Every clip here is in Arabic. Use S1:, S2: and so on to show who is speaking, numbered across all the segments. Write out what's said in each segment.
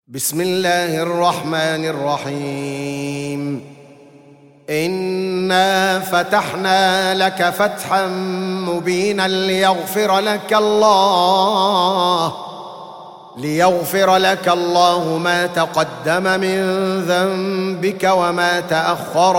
S1: بسم الله الرحمن الرحيم. إنا فتحنا لك فتحا مبينا ليغفر لك الله ما تقدم من ذنبك وما تأخر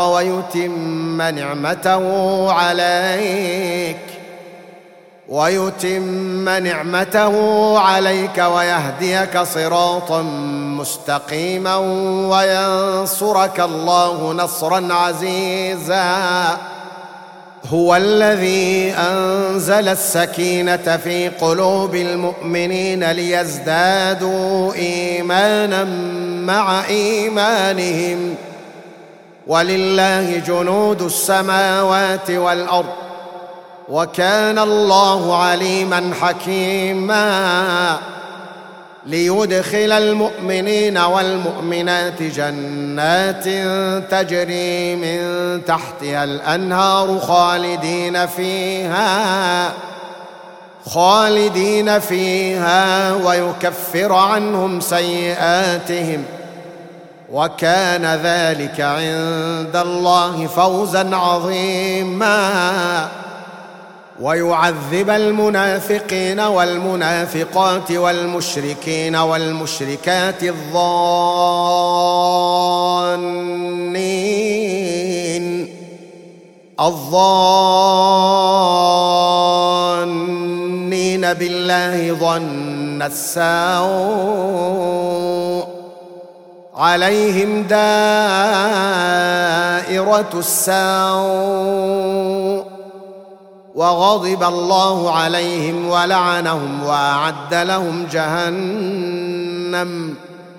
S1: ويتم نعمته عليك ويهديك صراطا مستقيما وينصرك الله نصرا عزيزا. هو الذي أنزل السكينة في قلوب المؤمنين ليزدادوا إيمانا مع إيمانهم، ولله جنود السماوات والأرض، وكان الله عليما حكيما. ليدخل المؤمنين والمؤمنات جنات تجري من تحتها الأنهار خالدين فيها ويكفر عنهم سيئاتهم، وكان ذلك عند الله فوزا عظيما. ويعذب المنافقين والمنافقات والمشركين والمشركات الظانين بالله ظن السوء عليهم دائرة السوء، وغضب الله عليهم ولعنهم وأعد لهم جهنم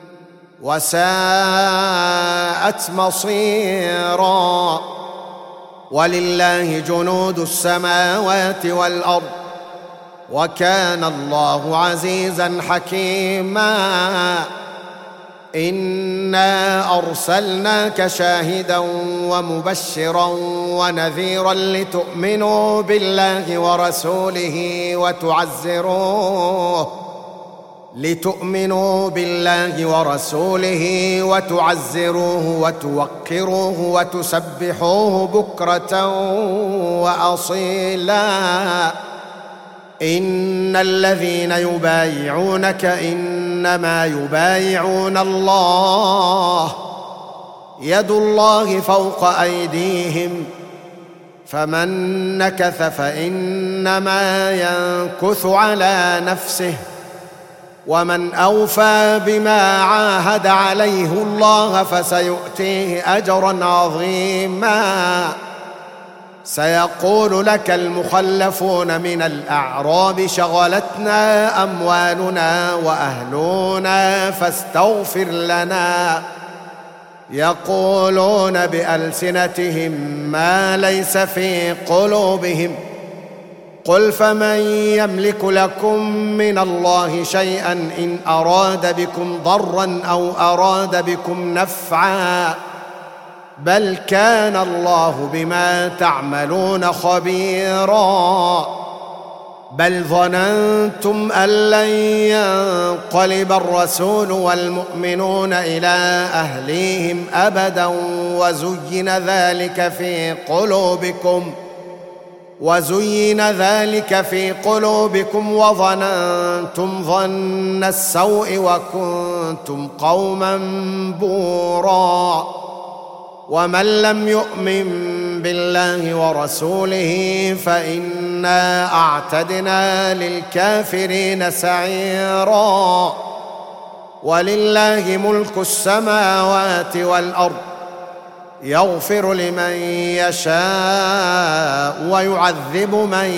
S1: وساءت مصيرا. ولله جنود السماوات والأرض، وكان الله عزيزا حكيما. إنا أرسلناك شاهدا ومبشرا ونذيرا لتؤمنوا بالله ورسوله وتعزروه وتوقروه وتسبحوه بكرة وأصيلا. إن الذين يبايعونك إنما يبايعون الله، يد الله فوق أيديهم، فمن نكث فإنما ينكث على نفسه، ومن أوفى بما عاهد عليه الله فسيؤتيه أجرا عظيما. سيقول لك المخلفون من الأعراب شغلتنا أموالنا وأهلنا فاستغفر لنا، يقولون بألسنتهم ما ليس في قلوبهم. قل فمن يملك لكم من الله شيئا إن أراد بكم ضرا أو أراد بكم نفعا، بل كان الله بما تعملون خبيرا. بل ظننتم أن لن ينقلب الرسول والمؤمنون إلى أهليهم أبدا وزين ذلك في قلوبكم وظننتم ظن السوء وكنتم قوما بورا. ومن لم يؤمن بالله ورسوله فإنا أعتدنا للكافرين سعيرا. ولله ملك السماوات والأرض، يغفر لمن يشاء ويعذب من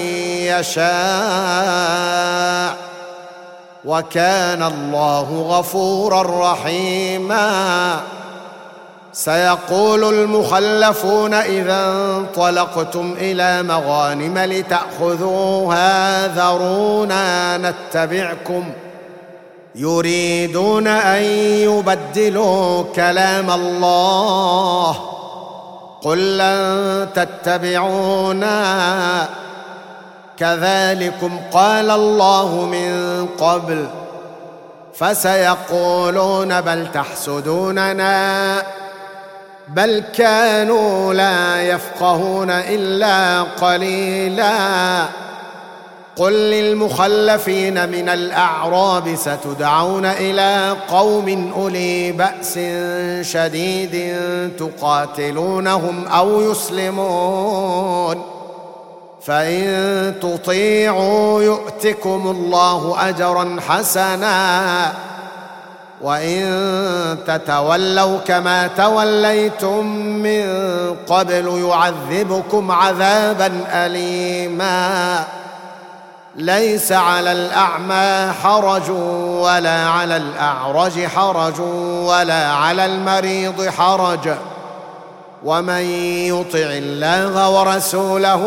S1: يشاء، وكان الله غفورا رحيما. سيقول المخلفون إذا انطلقتم إلى مغانم لتأخذوها ذرونا نتبعكم، يريدون أن يبدلوا كلام الله. قل لن تتبعونا كذلكم قال الله من قبل فسيقولون بل تحسدوننا بل كانوا لا يفقهون إلا قليلا. قل للمخلفين من الأعراب ستدعون إلى قوم أولي بأس شديد تقاتلونهم أو يسلمون، فإن تطيعوا يؤتكم الله أجرا حسنا، وإن تتولوا كما توليتم من قبل يعذبكم عذابا أليما. ليس على الأعمى حرج ولا على الأعرج حرج ولا على المريض حرج، ومن يطع الله ورسوله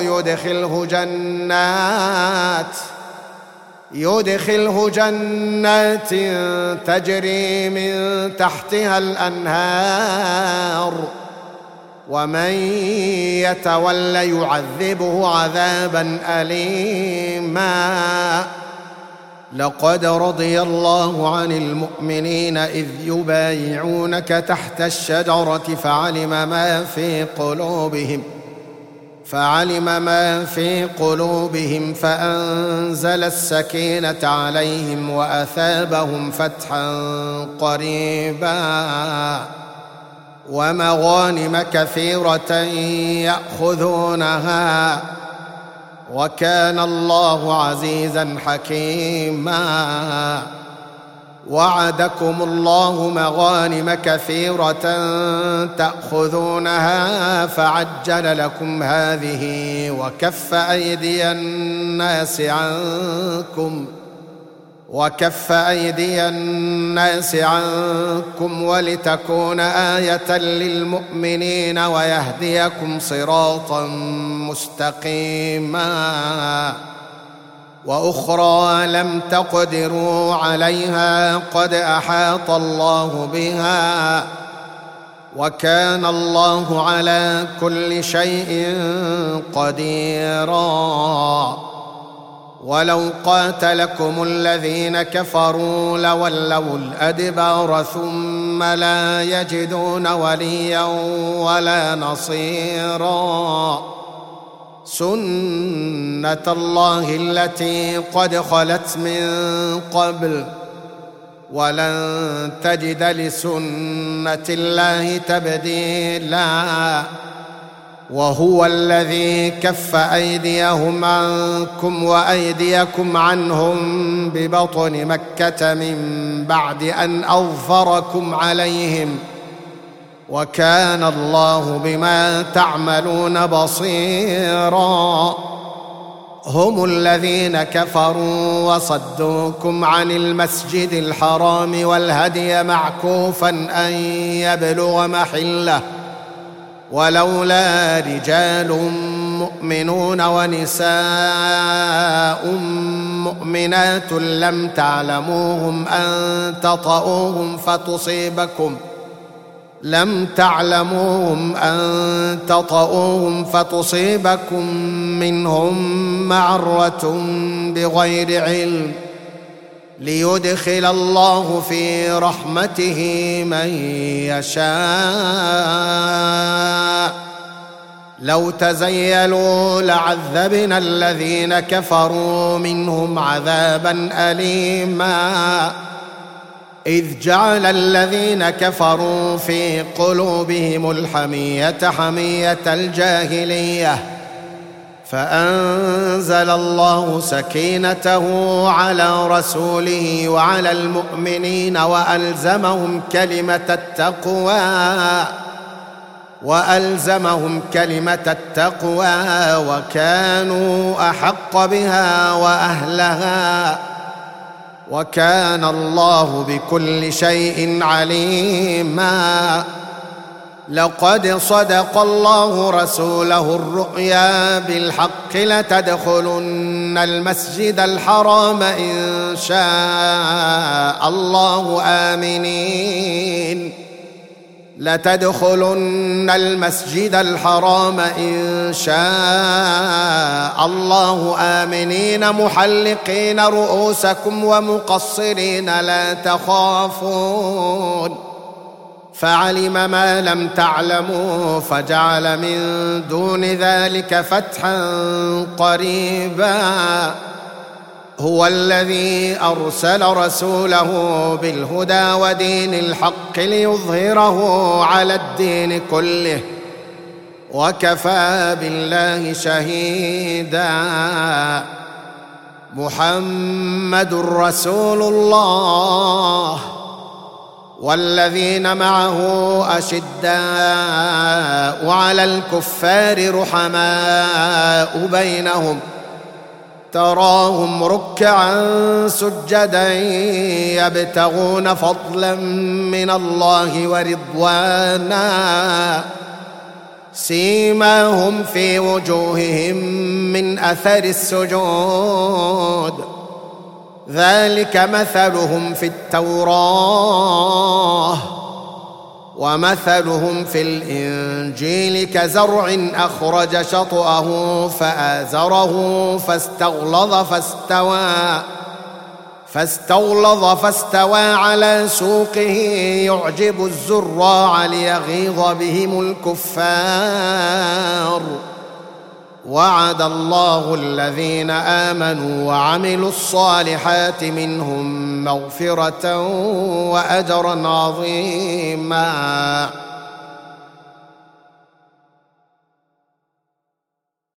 S1: يدخله جنات تجري من تحتها الأنهار، ومن يتول يعذبه عذابا أليما. لقد رضي الله عن المؤمنين إذ يبايعونك تحت الشجرة فعلم ما في قلوبهم فأنزل السكينة عليهم وأثابهم فتحا قريبا ومغانم كثيرة يأخذونها، وكان الله عزيزا حكيما. وعدكم الله مغانم كثيرة تأخذونها فعجل لكم هذه وكف أيدي الناس عنكم ولتكون آية للمؤمنين ويهديكم صراطا مستقيما. وأخرى لم تقدروا عليها قد أحاط الله بها، وكان الله على كل شيء قديرا. ولو قاتلكم الذين كفروا لولوا الأدبار ثم لا يجدون وليا ولا نصيرا. سنة الله التي قد خلت من قبل ولن تجد لسنة الله تبديلا. وهو الذي كف أيديهم عنكم وأيديكم عنهم ببطن مكة من بعد أن أظفركم عليهم، وكان الله بما تعملون بصيرا. هم الذين كفروا وصدوكم عن المسجد الحرام والهدي معكوفا أن يبلغ محله، ولولا رجال مؤمنون ونساء مؤمنات لم تعلموهم أن تطؤوهم فتصيبكم منهم معرة بغير علم، ليدخل الله في رحمته من يشاء. لو تزيلوا لعذبنا الذين كفروا منهم عذابا أليما. إذ جعل الذين كفروا في قلوبهم الحمية حمية الجاهلية، فأنزل الله سكينته على رسوله وعلى المؤمنين وألزمهم كلمة التقوى وكانوا أحق بها وأهلها، وكان الله بكل شيء عليما. لقد صدق الله رسوله الرؤيا بالحق لتدخلن المسجد الحرام إن شاء الله آمنين، لتدخلن المسجد الحرام إن شاء الله آمنين محلقين رؤوسكم ومقصرين لا تخافون فعلم ما لم تعلموا فجعل من دون ذلك فتحا قريبا هو الذي أرسل رسوله بالهدى ودين الحق ليظهره على الدين كله وكفى بالله شهيدا محمد رسول الله والذين معه أشداء على الكفار رحماء بينهم تراهم ركعا سجدا يبتغون فضلا من الله ورضوانا سيماهم في وجوههم من أثر السجود ذلك مثلهم في التوراة ومثلهم في الإنجيل كزرع أخرج شطأه فآزره فاستغلظ فاستوى على سوقه يعجب الزراع ليغيظ بهم الكفار وعد الله الذين آمنوا وعملوا الصالحات منهم مغفرة وأجرا عظيما